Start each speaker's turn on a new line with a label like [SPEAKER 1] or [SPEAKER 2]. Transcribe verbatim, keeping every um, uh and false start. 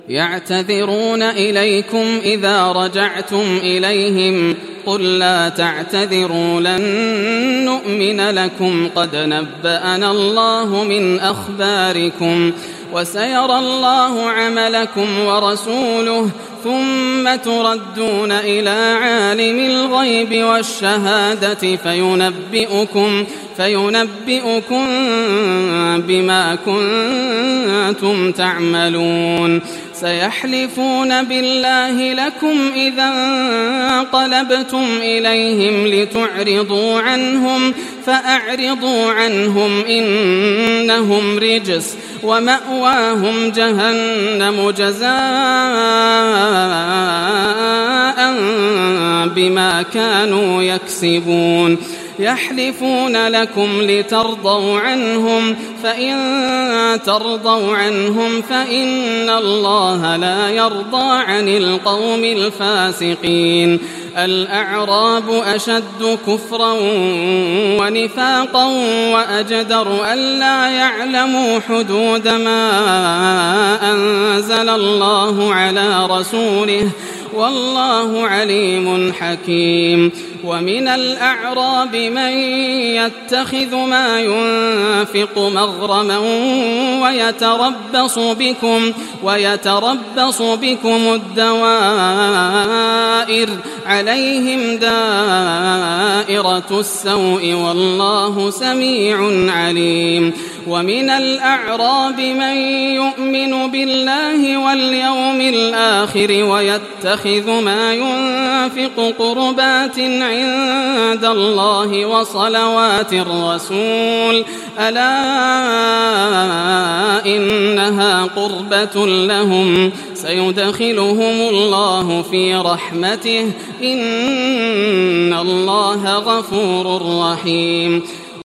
[SPEAKER 1] يعتذرون إليكم إذا رجعتم إليهم قل لا تعتذروا لن نؤمن لكم قد نبأنا الله من أخباركم وسيرى الله عملكم ورسوله ثم تردون إلى عالم الغيب والشهادة فينبئكم, فينبئكم بما كنتم تعملون سيحلفون بالله لكم إذا انقلبتم إليهم لتعرضوا عنهم فأعرضوا عنهم إنهم رجس ومأواهم جهنم جزاء بما كانوا يكسبون يحلفون لكم لترضوا عنهم فإن ترضوا عنهم فإن الله لا يرضى عن القوم الفاسقين الأعراب أشد كفرا ونفاقا وأجدر ألا يعلموا حدود ما أنزل الله على رسوله والله عليم حكيم ومن الأعراب من يتخذ ما ينفق مغرما ويتربص بكم, ويتربص بكم الدوائر عليهم دائرة السوء والله سميع عليم ومن الأعراب من يؤمن بالله واليوم الآخر ويتخذ ما ينفق قربات عند الله وصلوات الرسول ألا إنها قربة لهم سيدخلهم الله في رحمته إن الله غفور رحيم